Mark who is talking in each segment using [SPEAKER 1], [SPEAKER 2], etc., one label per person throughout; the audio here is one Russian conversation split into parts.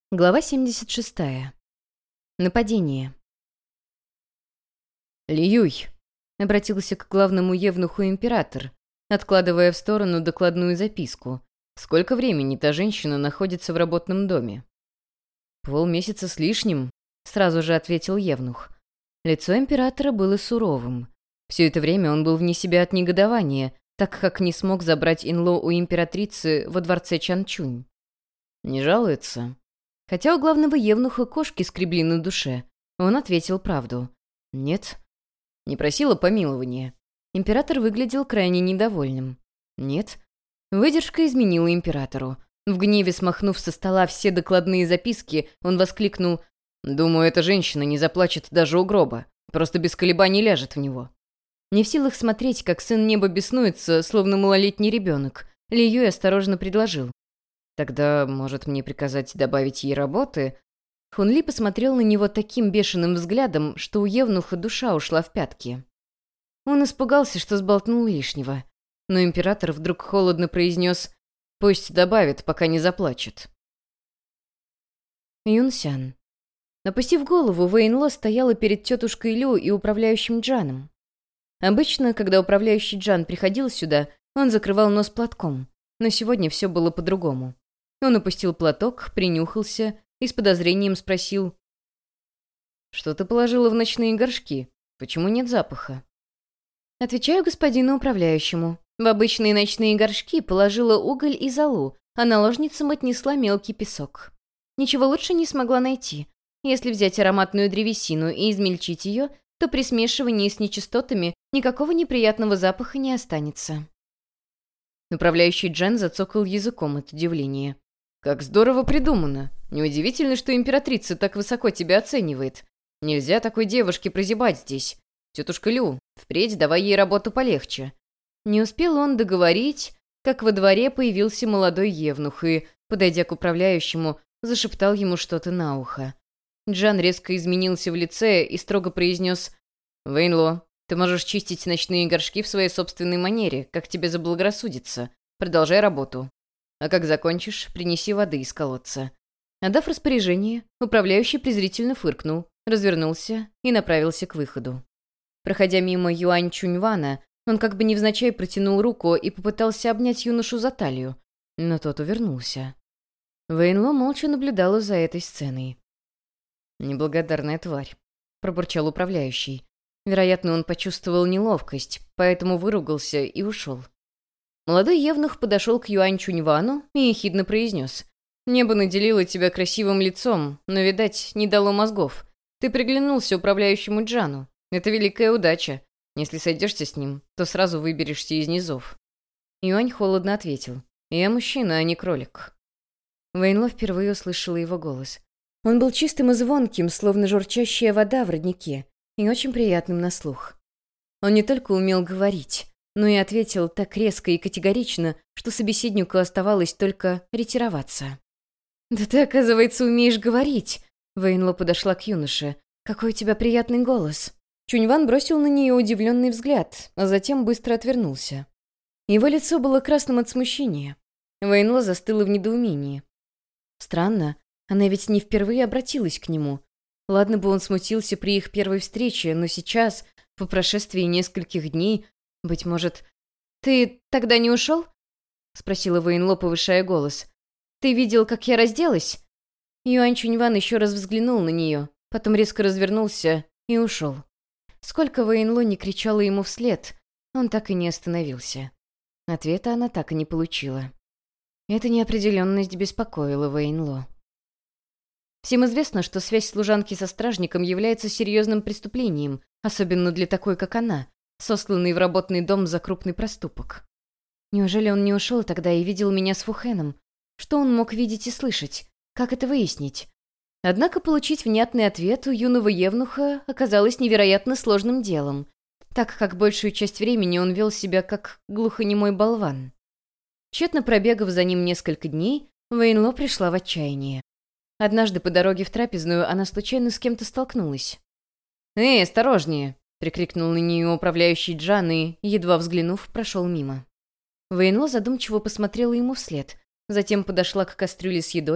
[SPEAKER 1] Глава 76. Нападение. «Лиюй», — обратился к главному евнуху император, откладывая в сторону докладную записку. «Сколько времени та женщина находится в работном доме?» «Полмесяца с лишним», — сразу же ответил евнух. Лицо императора было суровым. Все это время он был вне себя от негодования, так как не смог забрать Инло у императрицы во дворце Чанчунь. «Не жалуется?» Хотя у главного евнуха кошки скребли на душе, он ответил правду. «Нет». Не просила помилования. Император выглядел крайне недовольным. «Нет». Выдержка изменила императору. В гневе смахнув со стола все докладные записки, он воскликнул: «Думаю, эта женщина не заплачет даже у гроба. Просто без колебаний ляжет в него». Не в силах смотреть, как сын неба беснуется, словно малолетний ребенок, Ли Юй осторожно предложил: «Тогда, может, мне приказать добавить ей работы?» Хун Ли посмотрел на него таким бешеным взглядом, что у евнуха душа ушла в пятки. Он испугался, что сболтнул лишнего. Но император вдруг холодно произнес: «Пусть добавит, пока не заплачет». Юнсян. Опустив голову, Вэйнло стояла перед тетушкой Лю и управляющим Джаном. Обычно, когда управляющий Джан приходил сюда, он закрывал нос платком, но сегодня все было по-другому. Он опустил платок, принюхался и с подозрением спросил: «Что ты положила в ночные горшки? Почему нет запаха?» Отвечаю господину управляющему. В обычные ночные горшки положила уголь и золу, а наложницам отнесла мелкий песок. Ничего лучше не смогла найти. Если взять ароматную древесину и измельчить ее, то при смешивании с нечистотами никакого неприятного запаха не останется. Управляющий Джан зацокал языком от удивления. «Как здорово придумано! Неудивительно, что императрица так высоко тебя оценивает. Нельзя такой девушке прозябать здесь. Тетушка Лю, впредь давай ей работу полегче». Не успел он договорить, как во дворе появился молодой евнух и, подойдя к управляющему, зашептал ему что-то на ухо. Джан резко изменился в лице и строго произнес: «Вэйнло, ты можешь чистить ночные горшки в своей собственной манере, как тебе заблагорассудится. Продолжай работу. А как закончишь, принеси воды из колодца». Отдав распоряжение, управляющий презрительно фыркнул, развернулся и направился к выходу. Проходя мимо Юань Чуньвана, он как бы невзначай протянул руку и попытался обнять юношу за талию, но тот увернулся. Вэйнло молча наблюдала за этой сценой. «Неблагодарная тварь», — пробурчал управляющий. Вероятно, он почувствовал неловкость, поэтому выругался и ушел. Молодой евнух подошел к Юань Чуньвану и ехидно произнес: «Небо наделило тебя красивым лицом, но, видать, не дало мозгов. Ты приглянулся управляющему Джану. Это великая удача. Если сойдешься с ним, то сразу выберешься из низов». Юань холодно ответил: «Я мужчина, а не кролик». Вэйнло впервые услышала его голос. Он был чистым и звонким, словно журчащая вода в роднике, и очень приятным на слух. Он не только умел говорить, но и ответил так резко и категорично, что собеседнику оставалось только ретироваться. «Да ты, оказывается, умеешь говорить!» Вэйнло подошла к юноше. «Какой у тебя приятный голос!» Чуньван бросил на нее удивленный взгляд, а затем быстро отвернулся. Его лицо было красным от смущения. Вэйнло застыла в недоумении. Странно, она ведь не впервые обратилась к нему. Ладно бы он смутился при их первой встрече, но сейчас, по прошествии нескольких дней, быть может... «Ты тогда не ушел?» — спросила Вэйнло, повышая голос. «Ты видел, как я разделась?» Юань Чуньван еще раз взглянул на нее, потом резко развернулся и ушел. Сколько Вэйнло не кричала ему вслед, он так и не остановился. Ответа она так и не получила. Эта неопределенность беспокоила Вэйнло. Всем известно, что связь служанки со стражником является серьезным преступлением, особенно для такой, как она, сосланной в работный дом за крупный проступок. Неужели он не ушел тогда и видел меня с Фухеном? Что он мог видеть и слышать? Как это выяснить? Однако получить внятный ответ у юного евнуха оказалось невероятно сложным делом, так как большую часть времени он вел себя как глухонемой болван. Тщетно пробегав за ним несколько дней, Вэйнло пришла в отчаяние. Однажды по дороге в трапезную она случайно с кем-то столкнулась. «Эй, осторожнее!» — прикрикнул на нее управляющий Джан и, едва взглянув, прошел мимо. Вэйнло задумчиво посмотрела ему вслед, затем подошла к кастрюле с едой,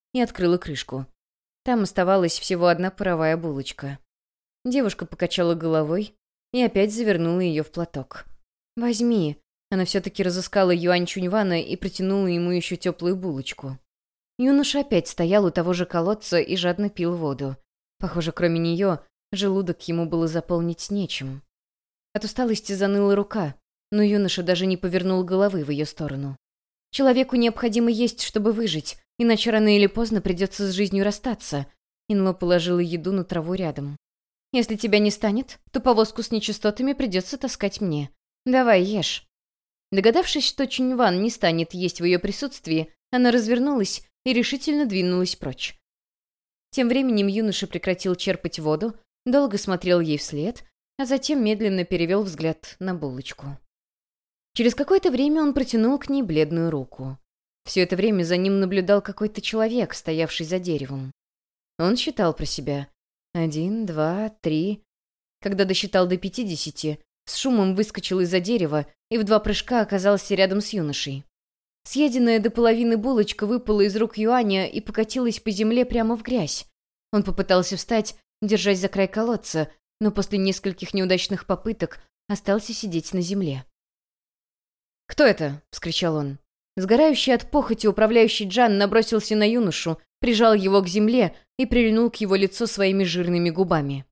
[SPEAKER 1] и открыла крышку. Там оставалась всего одна паровая булочка. Девушка покачала головой и опять завернула ее в платок. «Возьми». Она все-таки разыскала Юань Чуньвана и протянула ему еще теплую булочку. Юноша опять стоял у того же колодца и жадно пил воду. Похоже, кроме нее, желудок ему было заполнить нечем. От усталости заныла рука, но юноша даже не повернул головы в ее сторону. Человеку необходимо есть, чтобы выжить, иначе рано или поздно придется с жизнью расстаться. Инло положила еду на траву рядом. «Если тебя не станет, то повозку с нечистотами придется таскать мне. Давай, ешь». Догадавшись, что Чуньван не станет есть в ее присутствии, она развернулась и решительно двинулась прочь. Тем временем юноша прекратил черпать воду, долго смотрел ей вслед, а затем медленно перевел взгляд на булочку. Через какое-то время он протянул к ней бледную руку. Все это время за ним наблюдал какой-то человек, стоявший за деревом. Он считал про себя. 1, 2, 3. Когда досчитал до 50, с шумом выскочил из-за дерева и в 2 прыжка оказался рядом с юношей. Съеденная до половины булочка выпала из рук Юаня и покатилась по земле прямо в грязь. Он попытался встать, держась за край колодца, но после нескольких неудачных попыток остался сидеть на земле. «Кто это?» — вскричал он. Сгорающий от похоти управляющий Джан набросился на юношу, прижал его к земле и прильнул к его лицу своими жирными губами.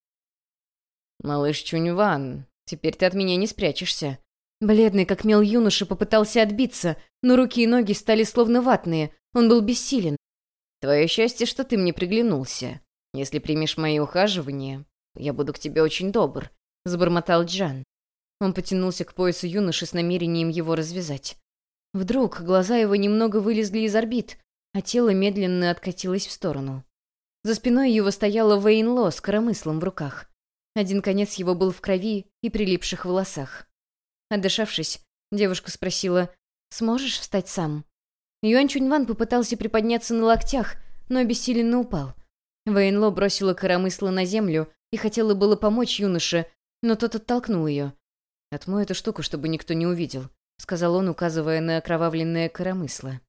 [SPEAKER 1] «Малыш Чуньван, теперь ты от меня не спрячешься». Бледный, как мел юноша, попытался отбиться, но руки и ноги стали словно ватные, он был бессилен. «Твое счастье, что ты мне приглянулся. Если примешь мои ухаживания, я буду к тебе очень добр», — забормотал Джан. Он потянулся к поясу юноши с намерением его развязать. Вдруг глаза его немного вылезли из орбит, а тело медленно откатилось в сторону. За спиной его стояла Вэйн Ло с коромыслом в руках. Один конец его был в крови и прилипших волосах. Отдышавшись, девушка спросила: «Сможешь встать сам?» Юань Чуньван попытался приподняться на локтях, но обессиленно упал. Вэйн Ло бросила коромысло на землю и хотела было помочь юноше, но тот оттолкнул ее. «Отмой эту штуку, чтобы никто не увидел», — сказал он, указывая на окровавленное коромысло.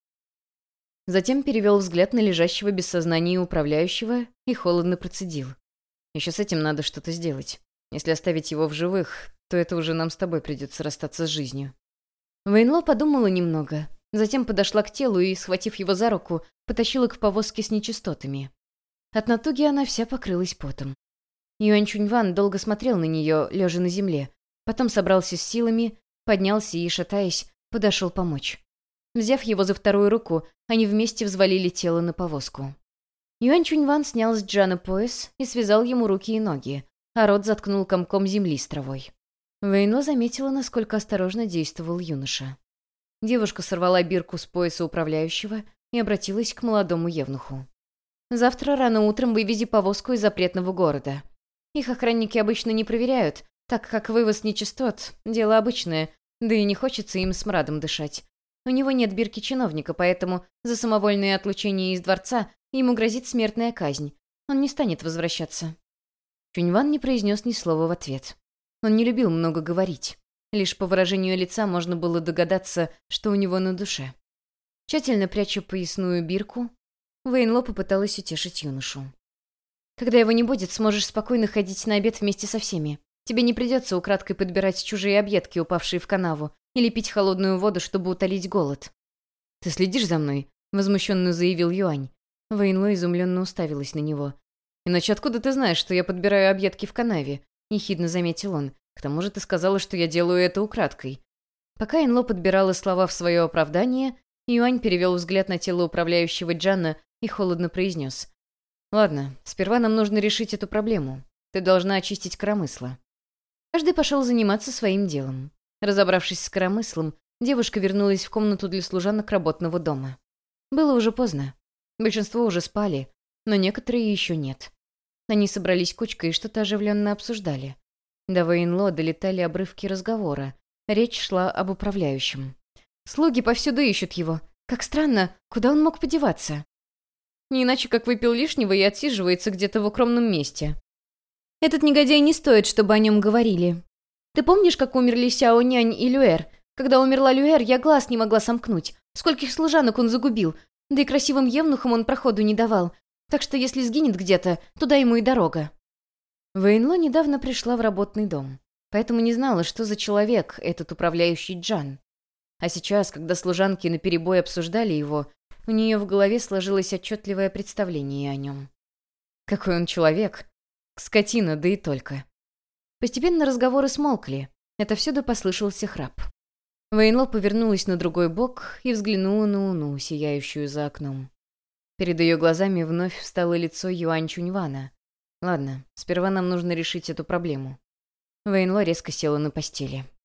[SPEAKER 1] Затем перевел взгляд на лежащего без сознания управляющего и холодно процедил. «Еще с этим надо что-то сделать. Если оставить его в живых, то это уже нам с тобой придется расстаться с жизнью». Вэйн Ло подумала немного, затем подошла к телу и, схватив его за руку, потащила к повозке с нечистотами. От натуги она вся покрылась потом. Юань Чуньван долго смотрел на нее, лежа на земле, потом собрался с силами, поднялся и, шатаясь, подошел помочь. Взяв его за вторую руку, они вместе взвалили тело на повозку. Юань Чуньван снял с Джана пояс и связал ему руки и ноги, а рот заткнул комком земли с травой. Вэйн Ло заметила, насколько осторожно действовал юноша. Девушка сорвала бирку с пояса управляющего и обратилась к молодому евнуху. «Завтра рано утром вывези повозку из запретного города. Их охранники обычно не проверяют, так как вывоз нечистот — дело обычное, да и не хочется им смрадом дышать. У него нет бирки чиновника, поэтому за самовольное отлучение из дворца ему грозит смертная казнь. Он не станет возвращаться». Чуньван не произнес ни слова в ответ. Он не любил много говорить. Лишь по выражению лица можно было догадаться, что у него на душе. Тщательно пряча поясную бирку, Вэйн Ло попыталась утешить юношу. «Когда его не будет, сможешь спокойно ходить на обед вместе со всеми. Тебе не придется украдкой подбирать чужие объедки, упавшие в канаву, или пить холодную воду, чтобы утолить голод». «Ты следишь за мной?» — возмущенно заявил Юань. Вэйн Ло изумленно уставилась на него. «Иначе откуда ты знаешь, что я подбираю объедки в канаве?» — ехидно заметил он. «К тому же ты сказала, что я делаю это украдкой». Пока Инло подбирала слова в свое оправдание, Юань перевел взгляд на тело управляющего Джана и холодно произнес: «Ладно, сперва нам нужно решить эту проблему. Ты должна очистить коромысло». Каждый пошел заниматься своим делом. Разобравшись с коромыслом, девушка вернулась в комнату для служанок работного дома. Было уже поздно. Большинство уже спали, но некоторые еще нет. Они собрались кучкой и что-то оживленно обсуждали. До Вэйн Ло долетали обрывки разговора. Речь шла об управляющем. «Слуги повсюду ищут его. Как странно, куда он мог подеваться?» «Не иначе, как выпил лишнего и отсиживается где-то в укромном месте». «Этот негодяй не стоит, чтобы о нем говорили. Ты помнишь, как умерли Сяо Нянь и Люэр? Когда умерла Люэр, я глаз не могла сомкнуть. Скольких служанок он загубил. Да и красивым евнухам он проходу не давал, так что если сгинет где-то, туда ему и дорога. Вэйнло недавно пришла в работный дом, поэтому не знала, что за человек этот управляющий Джан. А сейчас, когда служанки наперебой обсуждали его, у нее в голове сложилось отчетливое представление о нем. Какой он человек. Скотина, да и только. Постепенно разговоры смолкли. Отовсюду послышался храп. Вэйнло повернулась на другой бок и взглянула на луну, сияющую за окном. Перед ее глазами вновь встало лицо Юань Чуньвана. Ладно, сперва нам нужно решить эту проблему. Вэйнло резко села на постели.